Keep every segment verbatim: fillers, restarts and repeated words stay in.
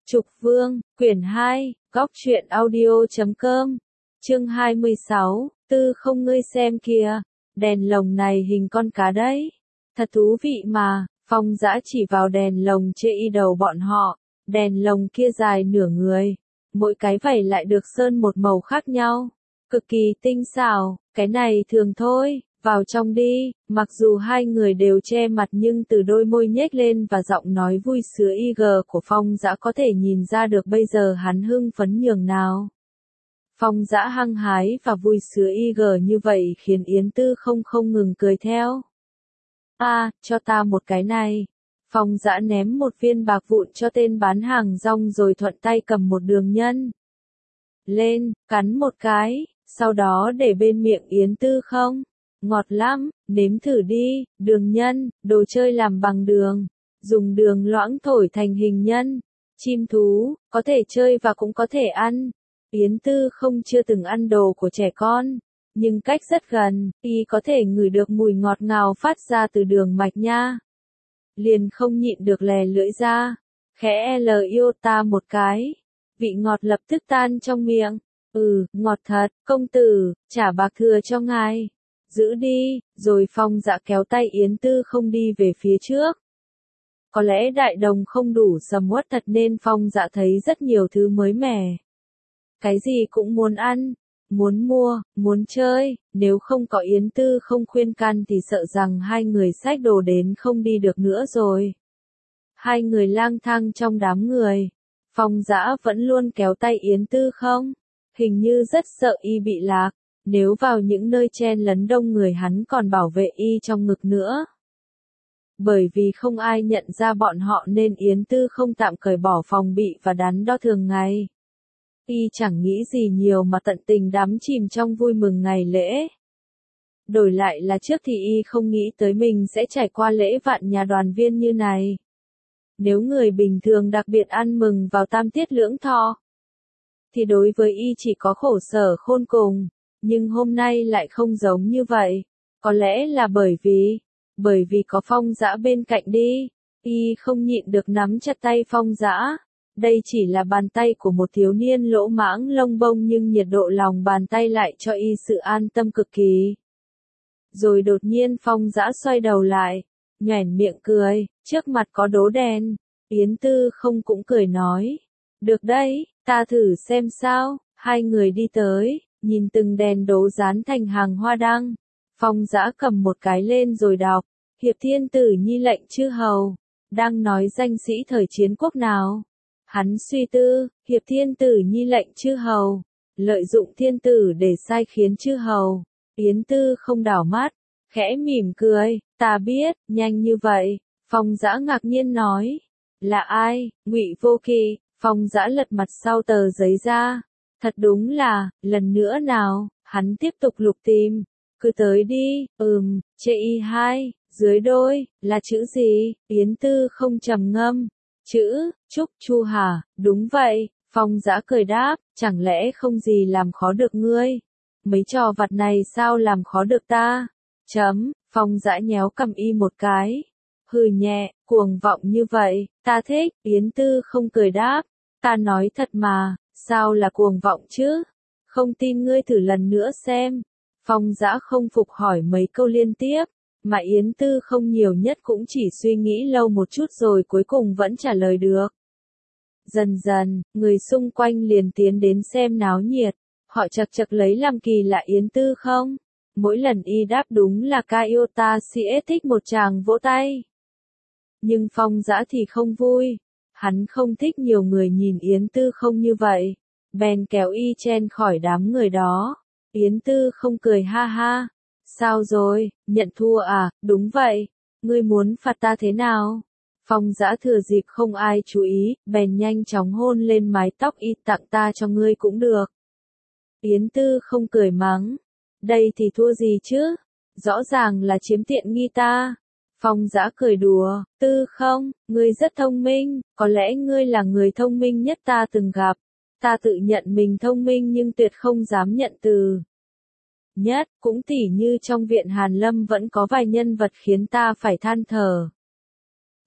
Trục Vương, quyển hai, góc truyện audio chấm com, chương hai mươi sáu, tư không ngươi xem kìa, đèn lồng này hình con cá đấy. Thật thú vị mà, Phong Dã chỉ vào đèn lồng chê y đầu bọn họ, đèn lồng kia dài nửa người, mỗi cái vảy lại được sơn một màu khác nhau, cực kỳ tinh xảo, cái này thường thôi. Vào trong đi, mặc dù hai người đều che mặt nhưng từ đôi môi nhếch lên và giọng nói vui sướng y gờ của Phong Dã có thể nhìn ra được bây giờ hắn hưng phấn nhường nào. Phong Dã hăng hái và vui sướng y gờ như vậy khiến Yến Tư không không ngừng cười theo. À, cho ta một cái này. Phong Dã ném một viên bạc vụn cho tên bán hàng rong rồi thuận tay cầm một đường nhân lên, cắn một cái, sau đó để bên miệng Yến Tư không. Ngọt lắm, nếm thử đi, đường nhân, đồ chơi làm bằng đường, dùng đường loãng thổi thành hình nhân, chim thú, có thể chơi và cũng có thể ăn. Yến Tư không chưa từng ăn đồ của trẻ con, nhưng cách rất gần, y có thể ngửi được mùi ngọt ngào phát ra từ đường mạch nha. Liền không nhịn được lè lưỡi ra, khẽ l yêu ta một cái, vị ngọt lập tức tan trong miệng. Ừ, ngọt thật, công tử, trả bạc thừa cho ngài. Giữ đi, rồi Phong Dã kéo tay Yến Tư không đi về phía trước. Có lẽ đại đồng không đủ sầm uất thật nên Phong Dã thấy rất nhiều thứ mới mẻ. Cái gì cũng muốn ăn, muốn mua, muốn chơi, nếu không có Yến Tư không khuyên can thì sợ rằng hai người xách đồ đến không đi được nữa rồi. Hai người lang thang trong đám người, Phong Dã vẫn luôn kéo tay Yến Tư không, hình như rất sợ y bị lạc. Nếu vào những nơi chen lấn đông người hắn còn bảo vệ y trong ngực nữa. Bởi vì không ai nhận ra bọn họ nên Yến Tư không tạm cởi bỏ phòng bị và đắn đo thường ngày. Y chẳng nghĩ gì nhiều mà tận tình đắm chìm trong vui mừng ngày lễ. Đổi lại là trước thì y không nghĩ tới mình sẽ trải qua lễ vạn nhà đoàn viên như này. Nếu người bình thường đặc biệt ăn mừng vào tam tiết lưỡng thọ, thì đối với y chỉ có khổ sở khôn cùng. Nhưng hôm nay lại không giống như vậy. Có lẽ là bởi vì, bởi vì có Phong Dã bên cạnh đi, y không nhịn được nắm chặt tay Phong Dã. Đây chỉ là bàn tay của một thiếu niên lỗ mãng lông bông nhưng nhiệt độ lòng bàn tay lại cho y sự an tâm cực kỳ. Rồi đột nhiên Phong Dã xoay đầu lại, nhoẻn miệng cười, trước mặt có đố đèn. Yến Tư không cũng cười nói, được đấy, ta thử xem sao. Hai người đi tới. Nhìn từng đèn đố dán thành hàng hoa đăng, Phong Dã cầm một cái lên rồi đọc, Hiệp Thiên Tử nhi lệnh chư hầu, đang nói danh sĩ thời chiến quốc nào. Hắn suy tư, Hiệp Thiên Tử nhi lệnh chư hầu, lợi dụng thiên tử để sai khiến chư hầu. Yến Tư không đảo mắt, khẽ mỉm cười, ta biết, nhanh như vậy. Phong Dã ngạc nhiên nói, là ai? Ngụy Vô Kỵ. Phong Dã lật mặt sau tờ giấy ra. Thật đúng là, lần nữa nào, hắn tiếp tục lục tìm, cứ tới đi, ừm, chê y hai, dưới đôi, là chữ gì? Yến Tư không trầm ngâm, chữ, Trúc Chu hả? Đúng vậy, Phong Dã cười đáp, chẳng lẽ không gì làm khó được ngươi? Mấy trò vặt này sao làm khó được ta? Chấm, Phong Dã nhéo cầm y một cái, hừ nhẹ, cuồng vọng như vậy, ta thích. Yến Tư không cười đáp, ta nói thật mà. Sao là cuồng vọng chứ? Không tin ngươi thử lần nữa xem. Phong Dã không phục hỏi mấy câu liên tiếp, mà Yến Tư không nhiều nhất cũng chỉ suy nghĩ lâu một chút rồi cuối cùng vẫn trả lời được. Dần dần, người xung quanh liền tiến đến xem náo nhiệt, họ chật chật lấy làm kỳ lạ Yến Tư không. Mỗi lần y đáp đúng là ca yêu ta si thích một tràng vỗ tay. Nhưng Phong Dã thì không vui. Hắn không thích nhiều người nhìn Yến Tư không như vậy, bèn kéo y chen khỏi đám người đó. Yến Tư không cười ha ha, sao rồi, nhận thua à? Đúng vậy, ngươi muốn phạt ta thế nào? Phong Dã thừa dịp không ai chú ý, bèn nhanh chóng hôn lên mái tóc y, tặng ta cho ngươi cũng được. Yến Tư không cười mắng, đây thì thua gì chứ, rõ ràng là chiếm tiện nghi ta. Phong Dã cười đùa, Tư không, ngươi rất thông minh, có lẽ ngươi là người thông minh nhất ta từng gặp. Ta tự nhận mình thông minh nhưng tuyệt không dám nhận từ nhất, cũng tỉ như trong viện Hàn Lâm vẫn có vài nhân vật khiến ta phải than thở.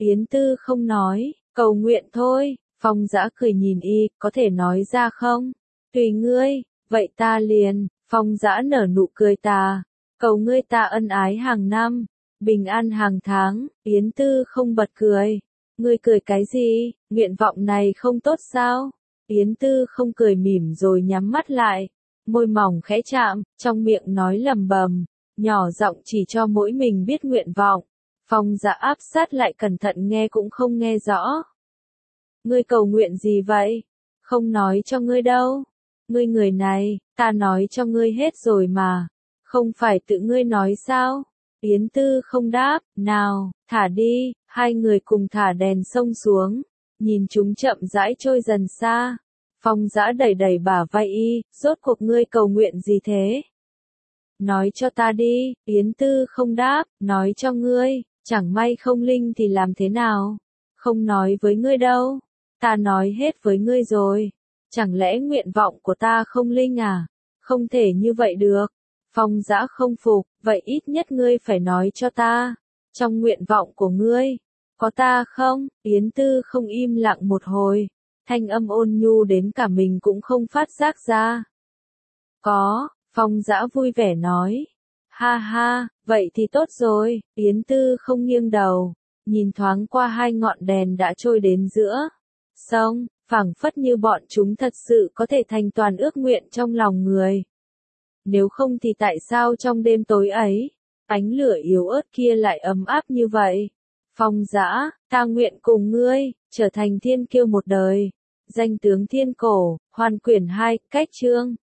Yến Tư không nói, cầu nguyện thôi. Phong Dã cười nhìn y, có thể nói ra không? Tùy ngươi, vậy ta liền. Phong Dã nở nụ cười tà, cầu ngươi ta ân ái hàng năm, bình an hàng tháng. Yến Tư không bật cười, ngươi cười cái gì, nguyện vọng này không tốt sao? Yến Tư không cười mỉm rồi nhắm mắt lại, môi mỏng khẽ chạm, trong miệng nói lầm bầm, nhỏ giọng chỉ cho mỗi mình biết nguyện vọng. Phong Dã áp sát lại cẩn thận nghe cũng không nghe rõ. Ngươi cầu nguyện gì vậy? Không nói cho ngươi đâu. Ngươi người này, ta nói cho ngươi hết rồi mà. Không phải tự ngươi nói sao? Yến Tư không đáp, nào, thả đi. Hai người cùng thả đèn sông xuống, nhìn chúng chậm rãi trôi dần xa. Phong Dã đẩy đẩy bả vai y, rốt cuộc ngươi cầu nguyện gì thế? Nói cho ta đi. Yến Tư không đáp, nói cho ngươi, chẳng may không linh thì làm thế nào? Không nói với ngươi đâu. Ta nói hết với ngươi rồi. Chẳng lẽ nguyện vọng của ta không linh à? Không thể như vậy được. Phong Dã không phục, vậy ít nhất ngươi phải nói cho ta. Trong nguyện vọng của ngươi, có ta không? Yến Tư không im lặng một hồi. Thanh âm ôn nhu đến cả mình cũng không phát giác ra. Có, Phong Dã vui vẻ nói. Ha ha, vậy thì tốt rồi. Yến Tư không nghiêng đầu, nhìn thoáng qua hai ngọn đèn đã trôi đến giữa sông, phảng phất như bọn chúng thật sự có thể thành toàn ước nguyện trong lòng người. Nếu không thì tại sao trong đêm tối ấy, ánh lửa yếu ớt kia lại ấm áp như vậy? Phong Dã, ta nguyện cùng ngươi, trở thành thiên kiêu một đời. Danh tướng thiên cổ, Hoàn quyển hai, cách chương.